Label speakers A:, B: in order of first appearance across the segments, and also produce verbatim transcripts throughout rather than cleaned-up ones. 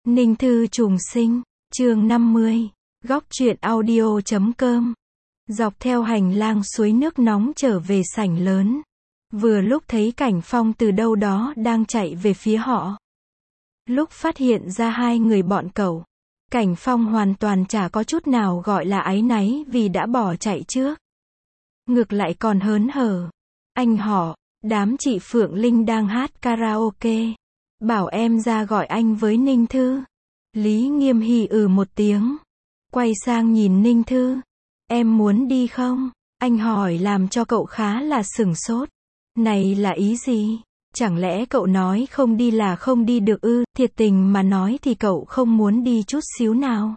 A: Ninh Thư trùng sinh, chương năm mươi, góc truyện audio chấm com. Dọc theo hành lang suối nước nóng trở về sảnh lớn. Vừa lúc thấy Cảnh Phong từ đâu đó đang chạy về phía họ. Lúc phát hiện ra hai người bọn cậu, Cảnh Phong hoàn toàn chả có chút nào gọi là áy náy vì đã bỏ chạy trước. Ngược lại còn hớn hở. Anh họ, đám chị Phượng Linh đang hát karaoke. Bảo em ra gọi anh với Ninh Thư. Lý Nghiêm Hy ừ một tiếng. Quay sang nhìn Ninh Thư. Em muốn đi không? Anh hỏi làm cho cậu khá là sửng sốt. Này là ý gì? Chẳng lẽ cậu nói không đi là không đi được ư? Thiệt tình mà nói thì cậu không muốn đi chút xíu nào.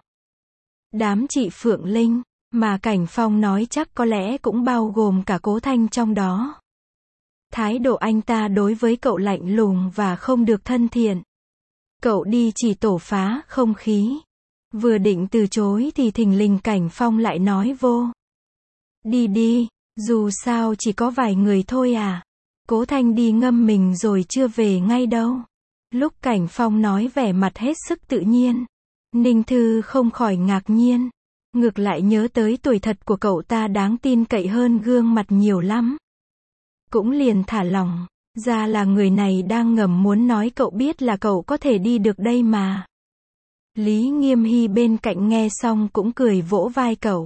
A: Đám chị Phượng Linh, mà Cảnh Phong nói chắc có lẽ cũng bao gồm cả Cố Thanh trong đó. Thái độ anh ta đối với cậu lạnh lùng và không được thân thiện. Cậu đi chỉ tổ phá không khí. Vừa định từ chối thì thình lình Cảnh Phong lại nói vô. Đi đi, dù sao chỉ có vài người thôi à. Cố Thanh đi ngâm mình rồi chưa về ngay đâu. Lúc Cảnh Phong nói vẻ mặt hết sức tự nhiên, Ninh Thư không khỏi ngạc nhiên. Ngược lại nhớ tới tuổi thật của cậu ta đáng tin cậy hơn gương mặt nhiều lắm. Cũng liền thả lỏng, ra là người này đang ngầm muốn nói cậu biết là cậu có thể đi được đây mà. Lý Nghiêm Hy bên cạnh nghe xong cũng cười vỗ vai cậu.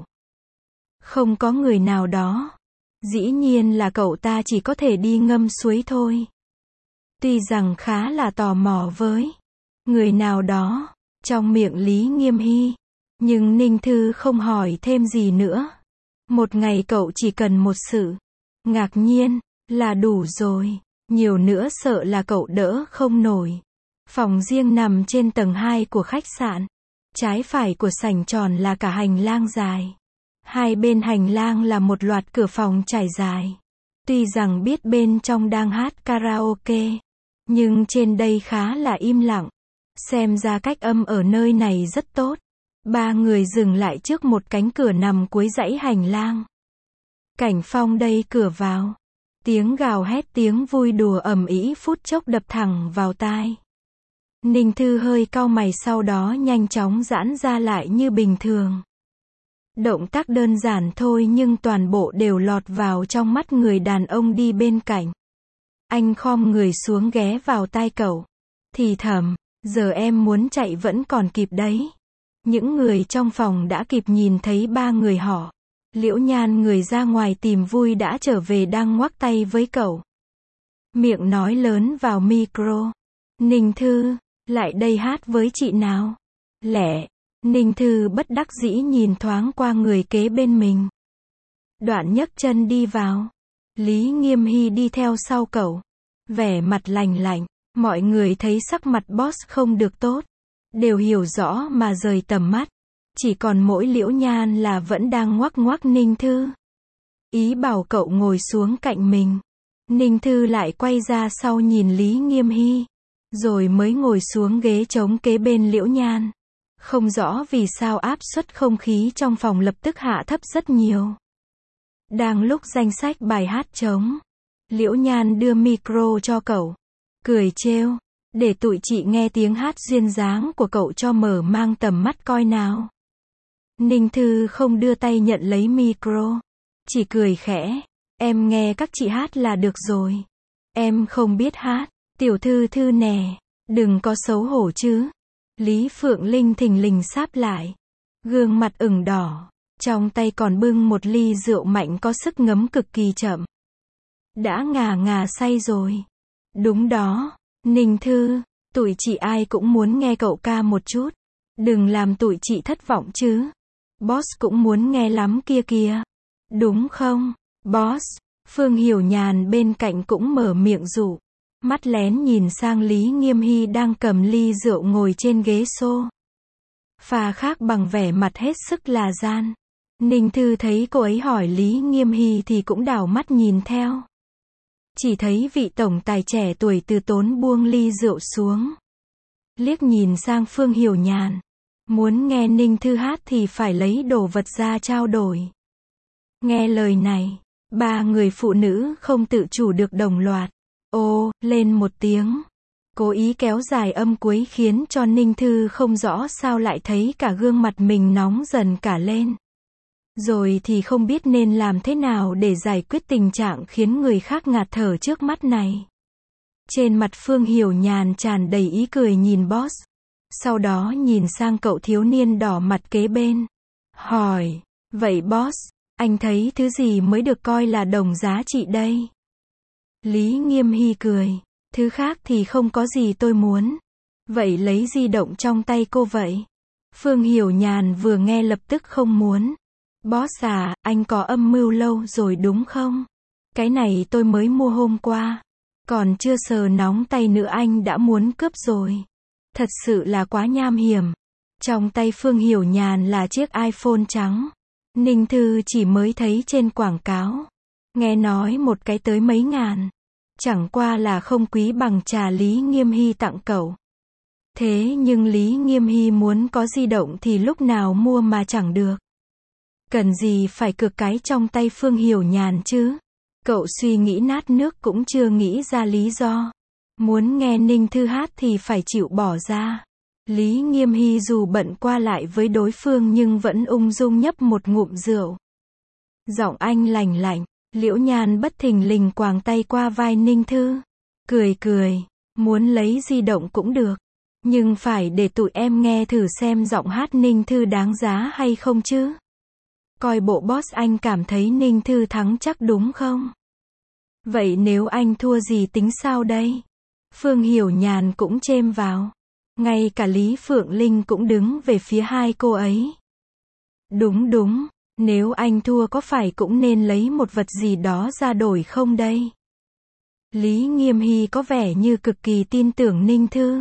A: Không có người nào đó. Dĩ nhiên là cậu ta chỉ có thể đi ngâm suối thôi. Tuy rằng khá là tò mò với người nào đó trong miệng Lý Nghiêm Hy, nhưng Ninh Thư không hỏi thêm gì nữa. Một ngày cậu chỉ cần một sự ngạc nhiên là đủ rồi, nhiều nữa sợ là cậu đỡ không nổi. Phòng riêng nằm trên tầng hai của khách sạn. Trái phải của sảnh tròn là cả hành lang dài. Hai bên hành lang là một loạt cửa phòng trải dài. Tuy rằng biết bên trong đang hát karaoke, nhưng trên đây khá là im lặng. Xem ra cách âm ở nơi này rất tốt. Ba người dừng lại trước một cánh cửa nằm cuối dãy hành lang. Cảnh Phong đẩy cửa vào. Tiếng gào hét tiếng vui đùa ầm ĩ phút chốc đập thẳng vào tai. Ninh Thư hơi cau mày sau đó nhanh chóng giãn ra lại như bình thường. Động tác đơn giản thôi nhưng toàn bộ đều lọt vào trong mắt người đàn ông đi bên cạnh. Anh khom người xuống ghé vào tai cậu. Thì thầm, giờ em muốn chạy vẫn còn kịp đấy. Những người trong phòng đã kịp nhìn thấy ba người họ. Liễu Nhan người ra ngoài tìm vui đã trở về đang ngoắc tay với cậu. Miệng nói lớn vào micro. Ninh Thư, lại đây hát với chị nào. Lẻ. Ninh Thư bất đắc dĩ nhìn thoáng qua người kế bên mình. Đoạn nhấc chân đi vào. Lý Nghiêm Hy đi theo sau cậu. Vẻ mặt lành lạnh. Mọi người thấy sắc mặt boss không được tốt. Đều hiểu rõ mà rời tầm mắt. Chỉ còn mỗi Liễu Nhan là vẫn đang ngoắc ngoắc Ninh Thư. Ý bảo cậu ngồi xuống cạnh mình. Ninh Thư lại quay ra sau nhìn Lý Nghiêm Hy. Rồi mới ngồi xuống ghế trống kế bên Liễu Nhan. Không rõ vì sao áp suất không khí trong phòng lập tức hạ thấp rất nhiều. Đang lúc danh sách bài hát trống, Liễu Nhan đưa micro cho cậu. Cười trêu, để tụi chị nghe tiếng hát duyên dáng của cậu cho mở mang tầm mắt coi nào. Ninh Thư không đưa tay nhận lấy micro. Chỉ cười khẽ, em nghe các chị hát là được rồi. Em không biết hát, tiểu thư thư nè, đừng có xấu hổ chứ. Lý Phượng Linh thình lình sáp lại. Gương mặt ửng đỏ. Trong tay còn bưng một ly rượu mạnh có sức ngấm cực kỳ chậm. Đã ngà ngà say rồi. Đúng đó, Ninh Thư, tụi chị ai cũng muốn nghe cậu ca một chút. Đừng làm tụi chị thất vọng chứ. Boss cũng muốn nghe lắm kia kìa. Đúng không, boss? Phương Hiểu Nhàn bên cạnh cũng mở miệng dụ. Mắt lén nhìn sang Lý Nghiêm Hy đang cầm ly rượu ngồi trên ghế xô. Pha khác bằng vẻ mặt hết sức là gian. Ninh Thư thấy cô ấy hỏi Lý Nghiêm Hy thì cũng đảo mắt nhìn theo. Chỉ thấy vị tổng tài trẻ tuổi từ tốn buông ly rượu xuống. Liếc nhìn sang Phương Hiểu Nhàn. Muốn nghe Ninh Thư hát thì phải lấy đồ vật ra trao đổi. Nghe lời này, ba người phụ nữ không tự chủ được đồng loạt. Ô, lên một tiếng. cố ý kéo dài âm cuối khiến cho Ninh Thư không rõ sao lại thấy cả gương mặt mình nóng dần cả lên. Rồi thì không biết nên làm thế nào để giải quyết tình trạng khiến người khác ngạt thở trước mắt này. Trên mặt Phương Hiểu Nhàn tràn đầy ý cười nhìn boss. Sau đó nhìn sang cậu thiếu niên đỏ mặt kế bên. Hỏi, vậy boss, anh thấy thứ gì mới được coi là đồng giá trị đây? Lý Nghiêm Hy cười, thứ khác thì không có gì tôi muốn. Vậy lấy di động trong tay cô vậy? Phương Hiểu Nhàn vừa nghe lập tức không muốn. Boss à, anh có âm mưu lâu rồi đúng không? Cái này tôi mới mua hôm qua. Còn chưa sờ nóng tay nữa anh đã muốn cướp rồi. Thật sự là quá nham hiểm. Trong tay Phương Hiểu Nhàn là chiếc iPhone trắng. Ninh Thư chỉ mới thấy trên quảng cáo. Nghe nói một cái tới mấy ngàn. Chẳng qua là không quý bằng trà Lý Nghiêm Hy tặng cậu. Thế nhưng Lý Nghiêm Hy muốn có di động thì lúc nào mua mà chẳng được. Cần gì phải cược cái trong tay Phương Hiểu Nhàn chứ? Cậu suy nghĩ nát nước cũng chưa nghĩ ra lý do. Muốn nghe Ninh Thư hát thì phải chịu bỏ ra. Lý Nghiêm Hy dù bận qua lại với đối phương nhưng vẫn ung dung nhấp một ngụm rượu. Giọng anh lành lạnh, Liễu Nhan bất thình lình quàng tay qua vai Ninh Thư. Cười cười, muốn lấy di động cũng được. Nhưng phải để tụi em nghe thử xem giọng hát Ninh Thư đáng giá hay không chứ. Coi bộ boss anh cảm thấy Ninh Thư thắng chắc đúng không? Vậy nếu anh thua gì tính sao đây? Phương Hiểu Nhàn cũng chêm vào. Ngay cả Lý Phượng Linh cũng đứng về phía hai cô ấy. Đúng đúng, nếu anh thua có phải cũng nên lấy một vật gì đó ra đổi không đây? Lý Nghiêm Hy có vẻ như cực kỳ tin tưởng Ninh Thư.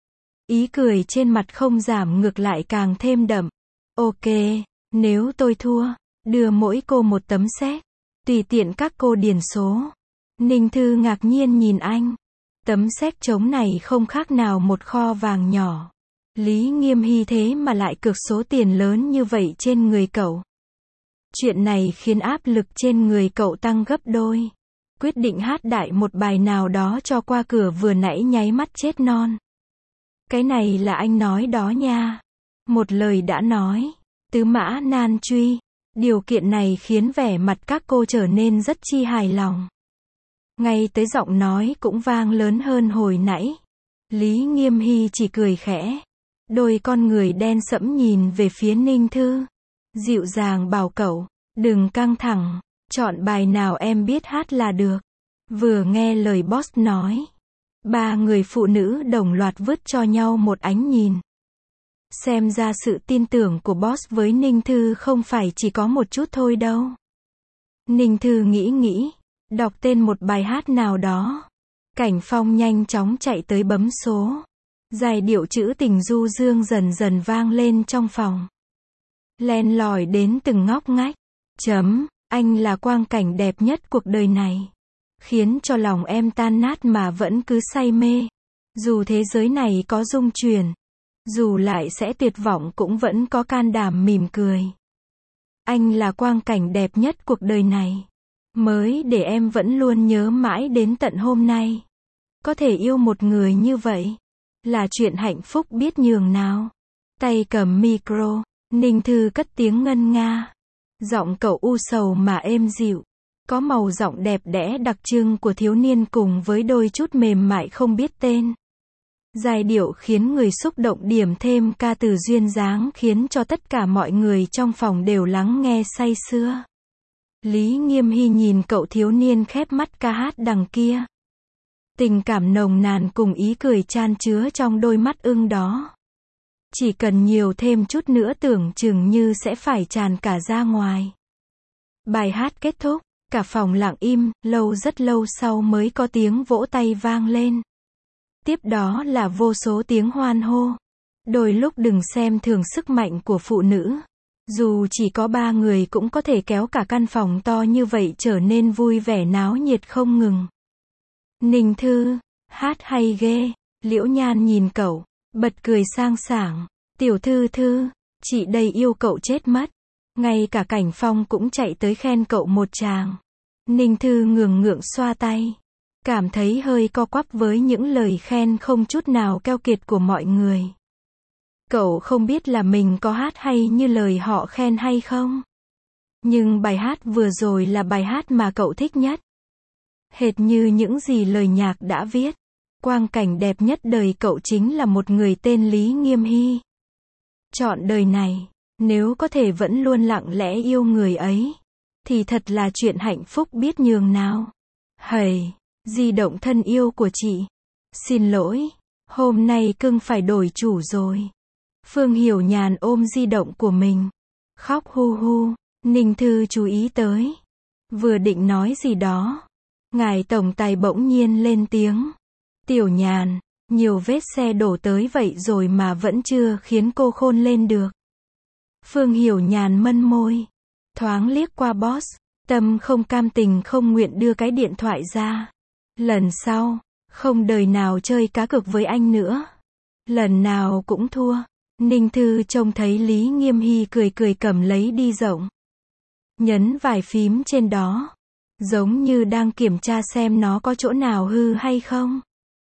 A: Ý cười trên mặt không giảm ngược lại càng thêm đậm. Ok, nếu tôi thua, đưa mỗi cô một tấm séc. Tùy tiện các cô điền số. Ninh Thư ngạc nhiên nhìn anh. Tấm séc trống này không khác nào một kho vàng nhỏ. Lý Nghiêm Hy thế mà lại cược số tiền lớn như vậy trên người cậu. Chuyện này khiến áp lực trên người cậu tăng gấp đôi. Quyết định hát đại một bài nào đó cho qua cửa vừa nãy nháy mắt chết non. Cái này là anh nói đó nha. Một lời đã nói. Tứ mã nan truy. Điều kiện này khiến vẻ mặt các cô trở nên rất chi hài lòng. Ngay tới giọng nói cũng vang lớn hơn hồi nãy. Lý Nghiêm Hy chỉ cười khẽ. Đôi con người đen sẫm nhìn về phía Ninh Thư. Dịu dàng bảo cậu, đừng căng thẳng, chọn bài nào em biết hát là được. Vừa nghe lời boss nói. Ba người phụ nữ đồng loạt vứt cho nhau một ánh nhìn. Xem ra sự tin tưởng của boss với Ninh Thư không phải chỉ có một chút thôi đâu. Ninh Thư nghĩ nghĩ. Đọc tên một bài hát nào đó. Cảnh Phong nhanh chóng chạy tới bấm số. Giai điệu trữ tình du dương dần dần vang lên trong phòng. Len lỏi đến từng ngóc ngách. Chấm, anh là quang cảnh đẹp nhất cuộc đời này. Khiến cho lòng em tan nát mà vẫn cứ say mê. Dù thế giới này có rung chuyển. Dù lại sẽ tuyệt vọng cũng vẫn có can đảm mỉm cười. Anh là quang cảnh đẹp nhất cuộc đời này. Mới để em vẫn luôn nhớ mãi đến tận hôm nay. Có thể yêu một người như vậy. Là chuyện hạnh phúc biết nhường nào. Tay cầm micro. Ninh Thư cất tiếng ngân nga. Giọng cậu u sầu mà êm dịu. Có màu giọng đẹp đẽ đặc trưng của thiếu niên cùng với đôi chút mềm mại không biết tên. Giai điệu khiến người xúc động điểm thêm ca từ duyên dáng khiến cho tất cả mọi người trong phòng đều lắng nghe say sưa. Lý Nghiêm Hy nhìn cậu thiếu niên khép mắt ca hát đằng kia. Tình cảm nồng nàn cùng ý cười chan chứa trong đôi mắt ưng đó. Chỉ cần nhiều thêm chút nữa tưởng chừng như sẽ phải tràn cả ra ngoài. Bài hát kết thúc, cả phòng lặng im, lâu rất lâu sau mới có tiếng vỗ tay vang lên. Tiếp đó là vô số tiếng hoan hô. Đôi lúc đừng xem thường sức mạnh của phụ nữ. Dù chỉ có ba người cũng có thể kéo cả căn phòng to như vậy trở nên vui vẻ náo nhiệt không ngừng. Ninh Thư, hát hay ghê. Liễu Nhan nhìn cậu, bật cười sang sảng. Tiểu Thư Thư, chị đây yêu cậu chết mất. Ngay cả Cảnh Phong cũng chạy tới khen cậu một tràng. Ninh Thư ngường ngượng xoa tay. cảm thấy hơi co quắp với những lời khen không chút nào keo kiệt của mọi người. Cậu không biết là mình có hát hay như lời họ khen hay không? Nhưng bài hát vừa rồi là bài hát mà cậu thích nhất. Hệt như những gì lời nhạc đã viết. Quang cảnh đẹp nhất đời cậu chính là một người tên Lý Nghiêm Hy. Trọn đời này, nếu có thể vẫn luôn lặng lẽ yêu người ấy, thì thật là chuyện hạnh phúc biết nhường nào. Hầy, di động thân yêu của chị. Xin lỗi, hôm nay cưng phải đổi chủ rồi. Phương Hiểu Nhàn ôm di động của mình. Khóc hu hu, Ninh Thư chú ý tới. Vừa định nói gì đó. Ngài tổng tài bỗng nhiên lên tiếng. Tiểu Nhàn, nhiều vết xe đổ tới vậy rồi mà vẫn chưa khiến cô khôn lên được. Phương Hiểu Nhàn mân môi. Thoáng liếc qua boss. Tâm không cam tình không nguyện đưa cái điện thoại ra. Lần sau, không đời nào chơi cá cược với anh nữa. Lần nào cũng thua. Ninh Thư trông thấy Lý Nghiêm Hy cười cười cầm lấy đi rộng. Nhấn vài phím trên đó. Giống như đang kiểm tra xem nó có chỗ nào hư hay không.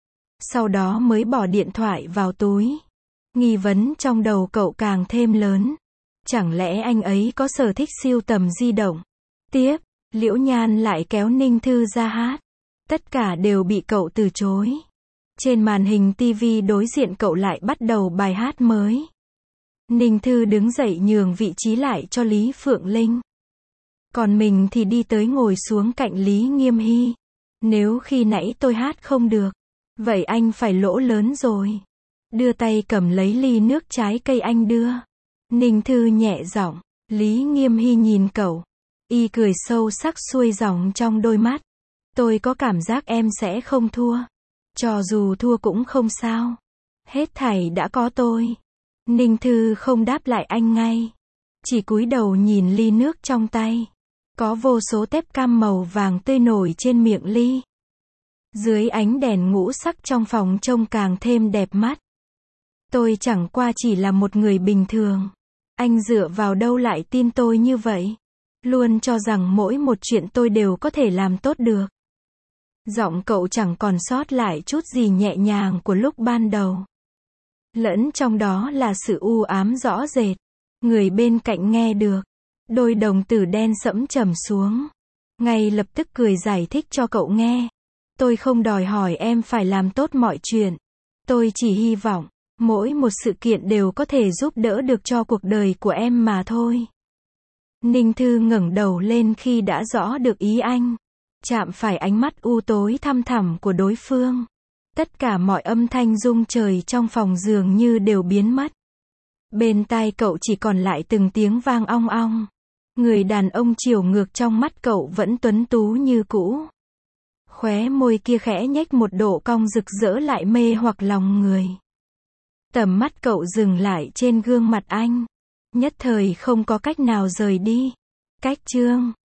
A: Sau đó mới bỏ điện thoại vào túi. Nghi vấn trong đầu cậu càng thêm lớn. Chẳng lẽ anh ấy có sở thích sưu tầm di động? Tiếp, Liễu Nhan lại kéo Ninh Thư ra hát. Tất cả đều bị cậu từ chối. Trên màn hình tivi đối diện cậu lại bắt đầu bài hát mới. Ninh Thư đứng dậy nhường vị trí lại cho Lý Phượng Linh. Còn mình thì đi tới ngồi xuống cạnh Lý Nghiêm Hy. Nếu khi nãy tôi hát không được, vậy anh phải lỗ lớn rồi. Đưa tay cầm lấy ly nước trái cây anh đưa. Ninh Thư nhẹ giọng. Lý Nghiêm Hy nhìn cậu. Y cười sâu sắc xuôi dòng trong đôi mắt. Tôi có cảm giác em sẽ không thua. Cho dù thua cũng không sao. Hết thảy đã có tôi. Ninh Thư không đáp lại anh ngay. Chỉ cúi đầu nhìn ly nước trong tay. Có vô số tép cam màu vàng tươi nổi trên miệng ly. Dưới ánh đèn ngũ sắc trong phòng trông càng thêm đẹp mắt. Tôi chẳng qua chỉ là một người bình thường. Anh dựa vào đâu lại tin tôi như vậy? Luôn cho rằng mỗi một chuyện tôi đều có thể làm tốt được. Giọng cậu chẳng còn sót lại chút gì nhẹ nhàng của lúc ban đầu. Lẫn trong đó là sự u ám rõ rệt. Người bên cạnh nghe được. Đôi đồng tử đen sẫm trầm xuống. Ngay lập tức cười giải thích cho cậu nghe. Tôi không đòi hỏi em phải làm tốt mọi chuyện. Tôi chỉ hy vọng, mỗi một sự kiện đều có thể giúp đỡ được cho cuộc đời của em mà thôi. Ninh Thư ngẩng đầu lên khi đã rõ được ý anh. Chạm phải ánh mắt u tối thăm thẳm của đối phương. Tất cả mọi âm thanh rung trời trong phòng dường như đều biến mất. Bên tai cậu chỉ còn lại từng tiếng vang ong ong. Người đàn ông chiều ngược trong mắt cậu vẫn tuấn tú như cũ. Khóe môi kia khẽ nhếch một độ cong rực rỡ lại mê hoặc lòng người. Tầm mắt cậu dừng lại trên gương mặt anh. Nhất thời không có cách nào rời đi. Cách chương